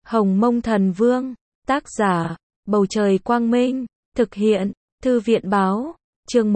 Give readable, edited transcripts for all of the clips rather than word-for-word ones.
Hồng Mông Thần Vương, tác giả, Bầu Trời Quang Minh, thực hiện, Thư viện Báo, chương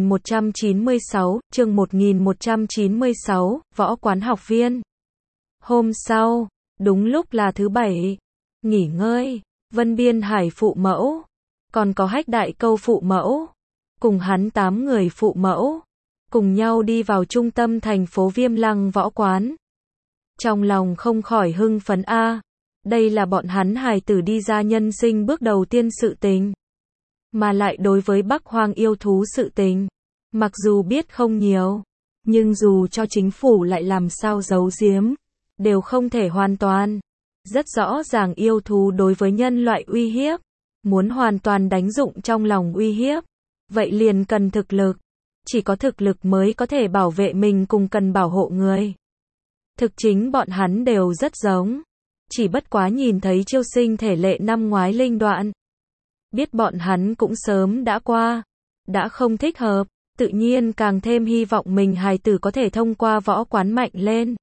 1196, Võ Quán Học Viên. Hôm sau, đúng lúc là thứ Bảy, nghỉ ngơi, Vân Biên Hải phụ mẫu, còn có Hách Đại Câu phụ mẫu, cùng hắn 8 người phụ mẫu, cùng nhau đi vào trung tâm thành phố Viêm Lăng Võ Quán. Trong lòng không khỏi hưng phấn đây là bọn hắn hài tử đi ra nhân sinh bước đầu tiên sự tình. Mà lại đối với Bắc Hoang yêu thú sự tình, mặc dù biết không nhiều, nhưng dù cho chính phủ lại làm sao giấu giếm, đều không thể hoàn toàn. Rất rõ ràng yêu thú đối với nhân loại uy hiếp, muốn hoàn toàn đánh dụng trong lòng uy hiếp, vậy liền cần thực lực. Chỉ có thực lực mới có thể bảo vệ mình cùng cần bảo hộ người. Thực chính bọn hắn đều rất giống, chỉ bất quá nhìn thấy Chiêu Sinh thể lệ năm ngoái linh đoạn. Biết bọn hắn cũng sớm đã qua, đã không thích hợp, tự nhiên càng thêm hy vọng mình hài tử có thể thông qua võ quán mạnh lên.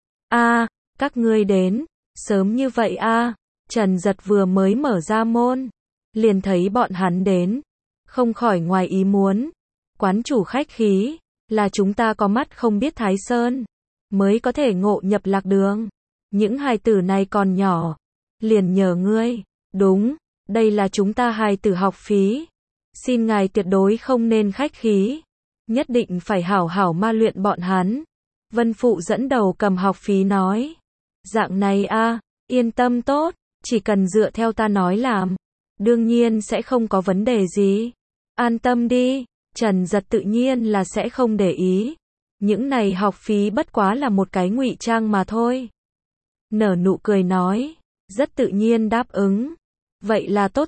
Các ngươi đến, sớm như vậy Trần Giật vừa mới mở ra môn, liền thấy bọn hắn đến, không khỏi ngoài ý muốn. Quán chủ khách khí, là chúng ta có mắt không biết Thái Sơn, mới có thể ngộ nhập lạc đường. Những hài tử này còn nhỏ, liền nhờ ngươi. Đúng, đây là chúng ta hài tử học phí. Xin ngài tuyệt đối không nên khách khí, nhất định phải hảo hảo ma luyện bọn hắn. Vân Phụ dẫn đầu cầm học phí nói. Dạng này yên tâm tốt, chỉ cần dựa theo ta nói làm, đương nhiên sẽ không có vấn đề gì. An tâm đi. Trần Giật tự nhiên là sẽ không để ý. Những này học phí bất quá là một cái ngụy trang mà thôi. Nở nụ cười nói, rất tự nhiên đáp ứng. Vậy là tốt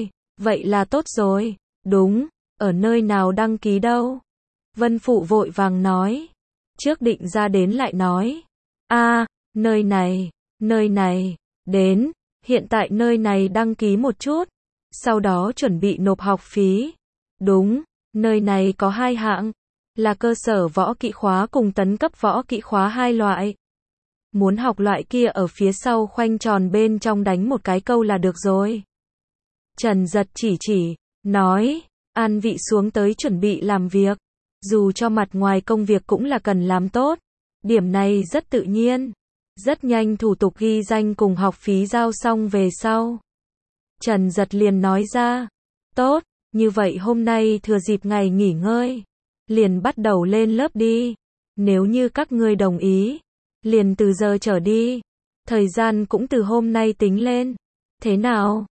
rồi, đúng, ở nơi nào đăng ký đâu? Vân Phụ vội vàng nói, trước định ra đến lại nói. Nơi này, đến, hiện tại nơi này đăng ký một chút, sau đó chuẩn bị nộp học phí. Đúng, nơi này có 2 hạng, là cơ sở võ kỹ khóa cùng tấn cấp võ kỹ khóa 2 loại. Muốn học loại kia ở phía sau khoanh tròn bên trong đánh một cái câu là được rồi. Trần Giật chỉ, nói, an vị xuống tới chuẩn bị làm việc. Dù cho mặt ngoài công việc cũng là cần làm tốt. Điểm này rất tự nhiên. Rất nhanh thủ tục ghi danh cùng học phí giao xong về sau. Trần Giật liền nói ra, tốt, như vậy hôm nay thừa dịp ngày nghỉ ngơi, liền bắt đầu lên lớp đi. Nếu như các ngươi đồng ý, liền từ giờ trở đi. Thời gian cũng từ hôm nay tính lên. Thế nào?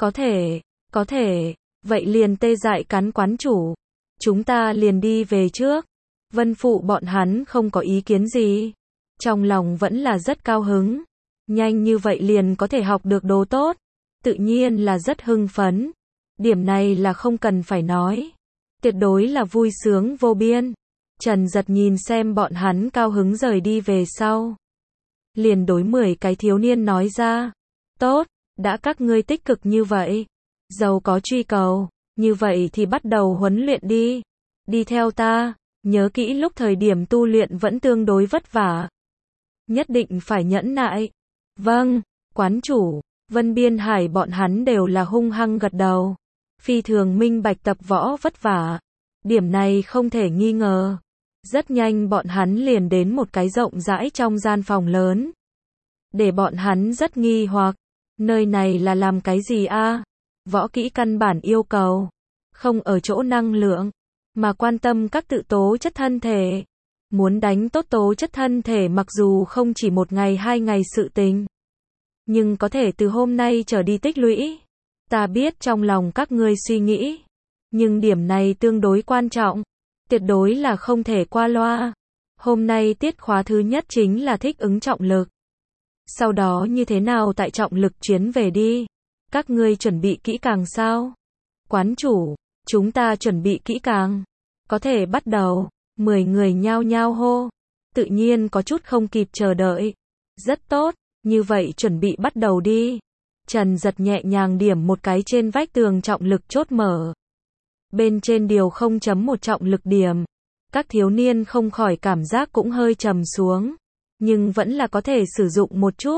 Có thể. Vậy liền tê dại cắn quán chủ. Chúng ta liền đi về trước. Vân Phụ bọn hắn không có ý kiến gì. Trong lòng vẫn là rất cao hứng. Nhanh như vậy liền có thể học được đồ tốt. Tự nhiên là rất hưng phấn. Điểm này là không cần phải nói. Tuyệt đối là vui sướng vô biên. Trần Giật nhìn xem bọn hắn cao hứng rời đi về sau. Liền đối 10 cái thiếu niên nói ra. Tốt, đã các ngươi tích cực như vậy, giàu có truy cầu, như vậy thì bắt đầu huấn luyện đi. Đi theo ta, nhớ kỹ lúc thời điểm tu luyện vẫn tương đối vất vả. Nhất định phải nhẫn nại. Vâng, quán chủ. Vân Biên Hải bọn hắn đều là hung hăng gật đầu. Phi thường minh bạch tập võ vất vả. Điểm này không thể nghi ngờ. Rất nhanh bọn hắn liền đến một cái rộng rãi trong gian phòng lớn. Để bọn hắn rất nghi hoặc. Nơi này là làm cái gì Võ kỹ căn bản yêu cầu. Không ở chỗ năng lượng. Mà quan tâm các tự tố chất thân thể. Muốn đánh tốt tố chất thân thể mặc dù không chỉ 1 ngày 2 ngày sự tình. Nhưng có thể từ hôm nay trở đi tích lũy. Ta biết trong lòng các ngươi suy nghĩ. Nhưng điểm này tương đối quan trọng. Tuyệt đối là không thể qua loa. Hôm nay tiết khóa thứ nhất chính là thích ứng trọng lực. Sau đó như thế nào tại trọng lực chuyến về đi. Các ngươi chuẩn bị kỹ càng sao? Quán chủ, chúng ta chuẩn bị kỹ càng. Có thể bắt đầu. 10 người nhao nhao hô. Tự nhiên có chút không kịp chờ đợi. Rất tốt, như vậy chuẩn bị bắt đầu đi. Trần Giật nhẹ nhàng điểm một cái trên vách tường trọng lực chốt mở. Bên trên điều 0.1 trọng lực điểm. Các thiếu niên không khỏi cảm giác cũng hơi trầm xuống. Nhưng vẫn là có thể sử dụng một chút.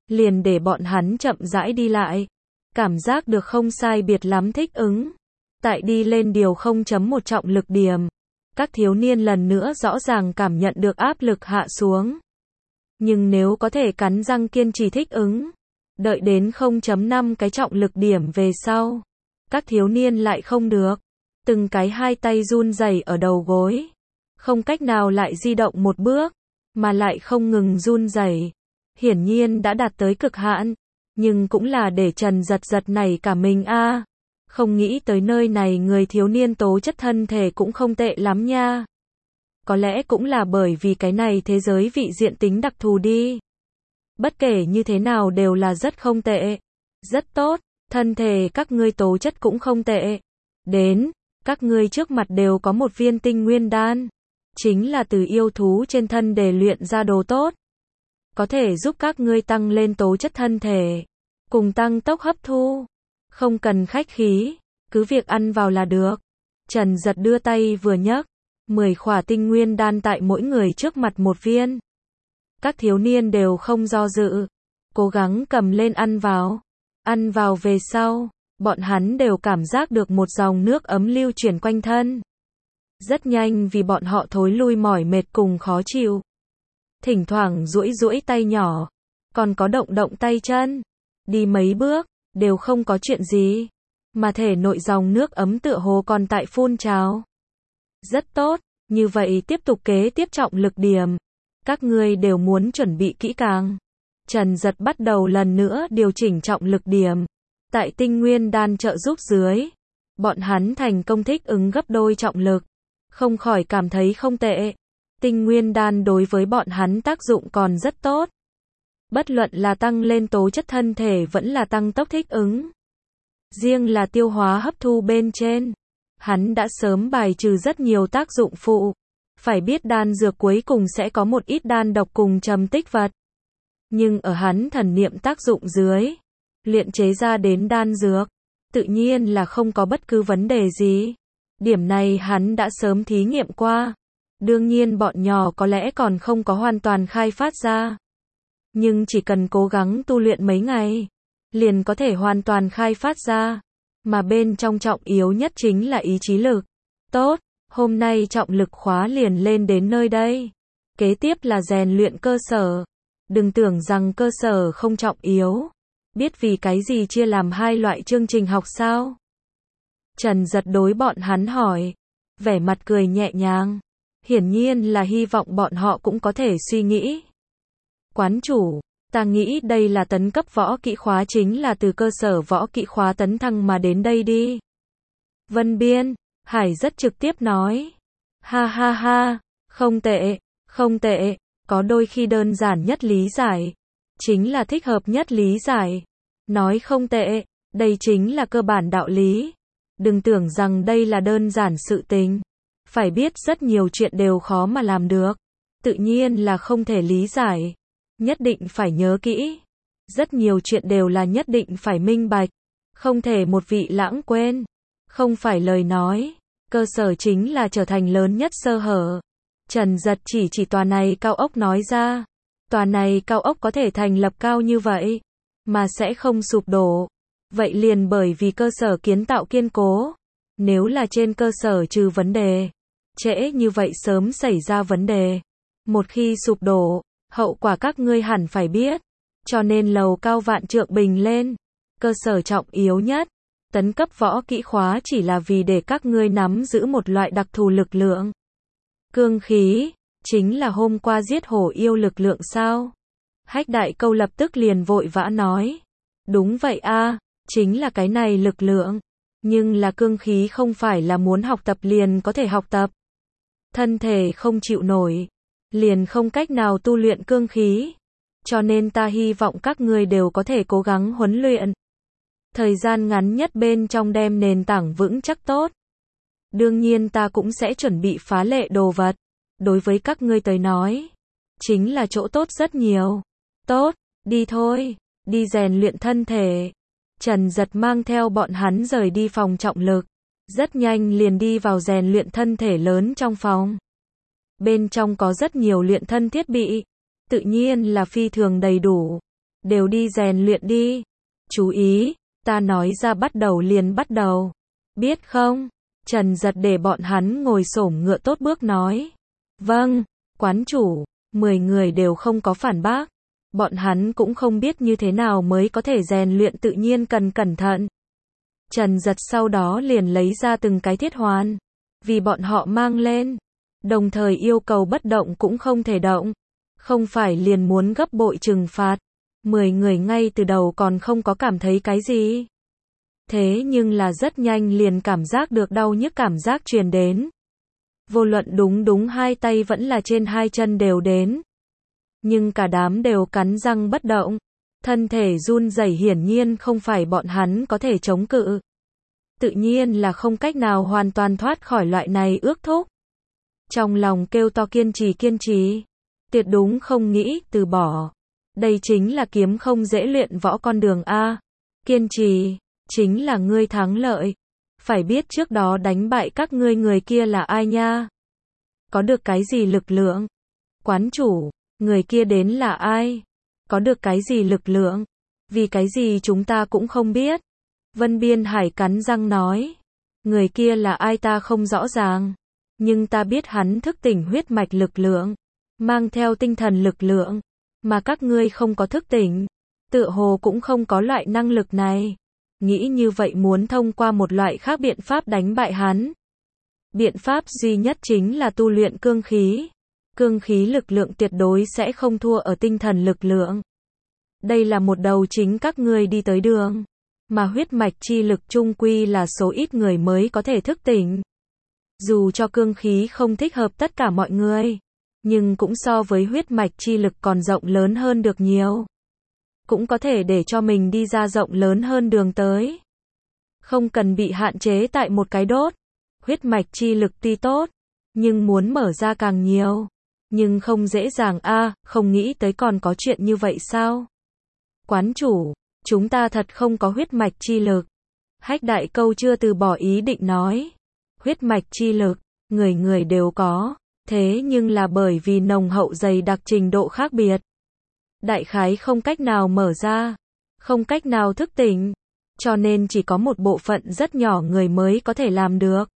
liền để bọn hắn chậm rãi đi lại. Cảm giác được không sai biệt lắm thích ứng. Tại đi lên điều 0.1 trọng lực điểm, các thiếu niên lần nữa rõ ràng cảm nhận được áp lực hạ xuống. Nhưng nếu có thể cắn răng kiên trì thích ứng, đợi đến 0.5 cái trọng lực điểm về sau, các thiếu niên lại không được. Từng cái hai tay run rẩy ở đầu gối, không cách nào lại di động một bước, mà lại không ngừng run rẩy. Hiển nhiên đã đạt tới cực hạn, nhưng cũng là để Trần giật giật nảy cả mình a. Không nghĩ tới nơi này người thiếu niên tố chất thân thể cũng không tệ lắm nha. Có lẽ cũng là bởi vì cái này thế giới vị diện tính đặc thù đi. Bất kể như thế nào đều là rất không tệ. Rất tốt, thân thể các ngươi tố chất cũng không tệ. Đến, các ngươi trước mặt đều có một viên tinh nguyên đan. Chính là từ yêu thú trên thân để luyện ra đồ tốt. Có thể giúp các ngươi tăng lên tố chất thân thể, cùng tăng tốc hấp thu. Không cần khách khí, cứ việc ăn vào là được. Trần giật đưa tay vừa nhấc, 10 khỏa tinh nguyên đan tại mỗi người trước mặt một viên. Các thiếu niên đều không do dự, cố gắng cầm lên ăn vào. Ăn vào về sau, bọn hắn đều cảm giác được một dòng nước ấm lưu chuyển quanh thân. Rất nhanh vì bọn họ thối lui mỏi mệt cùng khó chịu. Thỉnh thoảng duỗi duỗi tay nhỏ, còn có động động tay chân. Đi mấy bước, đều không có chuyện gì. Mà thể nội dòng nước ấm tựa hồ còn tại phun trào. Rất tốt, như vậy tiếp tục kế tiếp trọng lực điểm. Các ngươi đều muốn chuẩn bị kỹ càng. Trần giật bắt đầu lần nữa điều chỉnh trọng lực điểm. Tại tinh nguyên đan trợ giúp dưới, bọn hắn thành công thích ứng gấp đôi trọng lực. Không khỏi cảm thấy không tệ. Tinh nguyên đan đối với bọn hắn tác dụng còn rất tốt. Bất luận là tăng lên tố chất thân thể vẫn là tăng tốc thích ứng. Riêng là tiêu hóa hấp thu bên trên, hắn đã sớm bài trừ rất nhiều tác dụng phụ. Phải biết đan dược cuối cùng sẽ có một ít đan độc cùng trầm tích vật. Nhưng ở hắn thần niệm tác dụng dưới, luyện chế ra đến đan dược, tự nhiên là không có bất cứ vấn đề gì. Điểm này hắn đã sớm thí nghiệm qua. Đương nhiên bọn nhỏ có lẽ còn không có hoàn toàn khai phát ra. Nhưng chỉ cần cố gắng tu luyện mấy ngày, liền có thể hoàn toàn khai phát ra. Mà bên trong trọng yếu nhất chính là ý chí lực. Tốt, hôm nay trọng lực khóa liền lên đến nơi đây. Kế tiếp là rèn luyện cơ sở. Đừng tưởng rằng cơ sở không trọng yếu. Biết vì cái gì chia làm hai loại chương trình học sao? Trần giật đối bọn hắn hỏi. Vẻ mặt cười nhẹ nhàng. Hiển nhiên là hy vọng bọn họ cũng có thể suy nghĩ. Quán chủ, ta nghĩ đây là tấn cấp võ kỹ khóa, chính là từ cơ sở võ kỹ khóa tấn thăng mà đến đây đi. Vân Biên, Hải rất trực tiếp nói. Ha ha ha, không tệ, không tệ, có đôi khi đơn giản nhất lý giải. Chính là thích hợp nhất lý giải. Nói không tệ, đây chính là cơ bản đạo lý. Đừng tưởng rằng đây là đơn giản sự tình. Phải biết rất nhiều chuyện đều khó mà làm được. Tự nhiên là không thể lý giải. Nhất định phải nhớ kỹ. Rất nhiều chuyện đều là nhất định phải minh bạch. Không thể một vị lãng quên. Không phải lời nói. Cơ sở chính là trở thành lớn nhất sơ hở. Trần giật chỉ tòa này cao ốc nói ra. Tòa này cao ốc có thể thành lập cao như vậy, mà sẽ không sụp đổ. Vậy liền bởi vì cơ sở kiến tạo kiên cố. Nếu là trên cơ sở trừ vấn đề, trễ như vậy sớm xảy ra vấn đề. Một khi sụp đổ, hậu quả các ngươi hẳn phải biết. Cho nên lầu cao vạn trượng bình lên. Cơ sở trọng yếu nhất. Tấn cấp võ kỹ khóa chỉ là vì để các ngươi nắm giữ một loại đặc thù lực lượng. Cương khí, chính là hôm qua giết hổ yêu lực lượng sao? Hách Đại Câu lập tức liền vội vã nói. Đúng vậy a, chính là cái này lực lượng. Nhưng là cương khí không phải là muốn học tập liền có thể học tập. Thân thể không chịu nổi, liền không cách nào tu luyện cương khí. Cho nên ta hy vọng các ngươi đều có thể cố gắng huấn luyện. Thời gian ngắn nhất bên trong đem nền tảng vững chắc tốt. Đương nhiên ta cũng sẽ chuẩn bị phá lệ đồ vật. Đối với các ngươi tới nói, chính là chỗ tốt rất nhiều. Tốt, đi thôi, đi rèn luyện thân thể. Trần giật mang theo bọn hắn rời đi phòng trọng lực. Rất nhanh liền đi vào rèn luyện thân thể lớn trong phòng. Bên trong có rất nhiều luyện thân thiết bị. Tự nhiên là phi thường đầy đủ. đều đi rèn luyện đi. Chú ý, ta nói ra bắt đầu liền bắt đầu. Biết không? Trần Giật để bọn hắn ngồi xổm ngựa tốt bước nói. Vâng, quán chủ. 10 người đều không có phản bác. Bọn hắn cũng không biết như thế nào mới có thể rèn luyện, tự nhiên cần cẩn thận. Trần Giật sau đó liền lấy ra từng cái thiết hoàn, vì bọn họ mang lên, đồng thời yêu cầu bất động cũng không thể động. Không phải liền muốn gấp bội trừng phạt. 10 người ngay từ đầu còn không có cảm thấy cái gì. Thế nhưng là rất nhanh liền cảm giác được đau nhức cảm giác truyền đến. Vô luận đúng hai tay vẫn là trên hai chân đều đến. Nhưng cả đám đều cắn răng bất động. Thân thể run rẩy hiển nhiên không phải bọn hắn có thể chống cự. Tự nhiên là không cách nào hoàn toàn thoát khỏi loại này ước thúc. Trong lòng kêu to kiên trì. Tuyệt đúng không nghĩ từ bỏ. Đây chính là kiếm không dễ luyện võ con đường A. Kiên trì, chính là ngươi thắng lợi. Phải biết trước đó đánh bại các ngươi người kia là ai nha? Có được cái gì lực lượng? Quán chủ, người kia đến là ai? Có được cái gì lực lượng? Vì cái gì chúng ta cũng không biết. Vân Biên Hải cắn răng nói. Người kia là ai ta không rõ ràng. Nhưng ta biết hắn thức tỉnh huyết mạch lực lượng. Mang theo tinh thần lực lượng. Mà các ngươi không có thức tỉnh. Tựa hồ cũng không có loại năng lực này. Nghĩ như vậy muốn thông qua một loại khác biện pháp đánh bại hắn. Biện pháp duy nhất chính là tu luyện cương khí. Cương khí lực lượng tuyệt đối sẽ không thua ở tinh thần lực lượng. Đây là một đầu chính các ngươi đi tới đường. Mà huyết mạch chi lực chung quy là số ít người mới có thể thức tỉnh. Dù cho cương khí không thích hợp tất cả mọi người, nhưng cũng so với huyết mạch chi lực còn rộng lớn hơn được nhiều. Cũng có thể để cho mình đi ra rộng lớn hơn đường tới. Không cần bị hạn chế tại một cái đốt. Huyết mạch chi lực tuy tốt, nhưng muốn mở ra càng nhiều. Nhưng không dễ dàng a, không nghĩ tới còn có chuyện như vậy sao? Quán chủ, chúng ta thật không có huyết mạch chi lực. Hách Đại Câu chưa từ bỏ ý định nói. Huyết mạch chi lực, người người đều có, thế nhưng là bởi vì nồng hậu dày đặc trình độ khác biệt. Đại khái không cách nào mở ra, không cách nào thức tỉnh, cho nên chỉ có một bộ phận rất nhỏ người mới có thể làm được.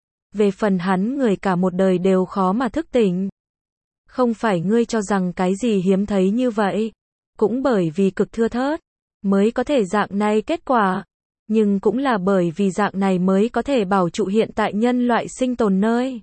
Về phần hắn người cả một đời đều khó mà thức tỉnh. Không phải ngươi cho rằng cái gì hiếm thấy như vậy, cũng bởi vì cực thưa thớt, mới có thể dạng này kết quả. Nhưng cũng là bởi vì dạng này mới có thể bảo trụ hiện tại nhân loại sinh tồn nơi.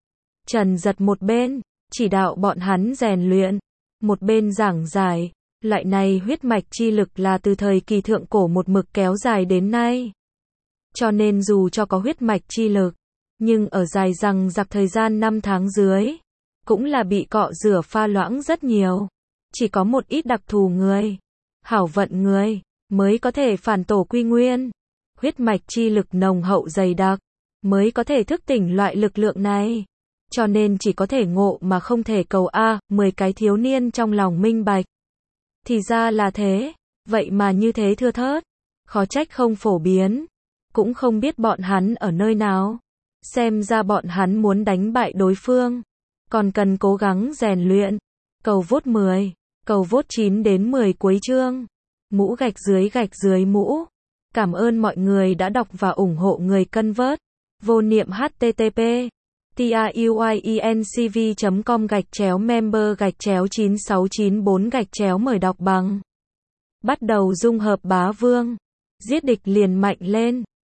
Trần Giật một bên, chỉ đạo bọn hắn rèn luyện, một bên giảng giải, loại này huyết mạch chi lực là từ thời kỳ thượng cổ một mực kéo dài đến nay. Cho nên dù cho có huyết mạch chi lực, nhưng ở dài rằng giặc thời gian 5 tháng dưới, cũng là bị cọ rửa pha loãng rất nhiều. Chỉ có một ít đặc thù người, hảo vận người, mới có thể phản tổ quy nguyên. Huyết mạch chi lực nồng hậu dày đặc, mới có thể thức tỉnh loại lực lượng này. Cho nên chỉ có thể ngộ mà không thể cầu a. 10 cái thiếu niên trong lòng minh bạch. Thì ra là thế, vậy mà như thế thưa thớt, khó trách không phổ biến, cũng không biết bọn hắn ở nơi nào. Xem ra bọn hắn muốn đánh bại đối phương, còn cần cố gắng rèn luyện. Cầu vote 10, cầu vote 9 đến 10 cuối chương. Mũ gạch dưới mũ. Cảm ơn mọi người đã đọc và ủng hộ người cân vớt. Vô niệm http truyencv.com/member/9694 mời đọc bằng. Bắt đầu dung hợp bá vương. Giết địch liền mạnh lên.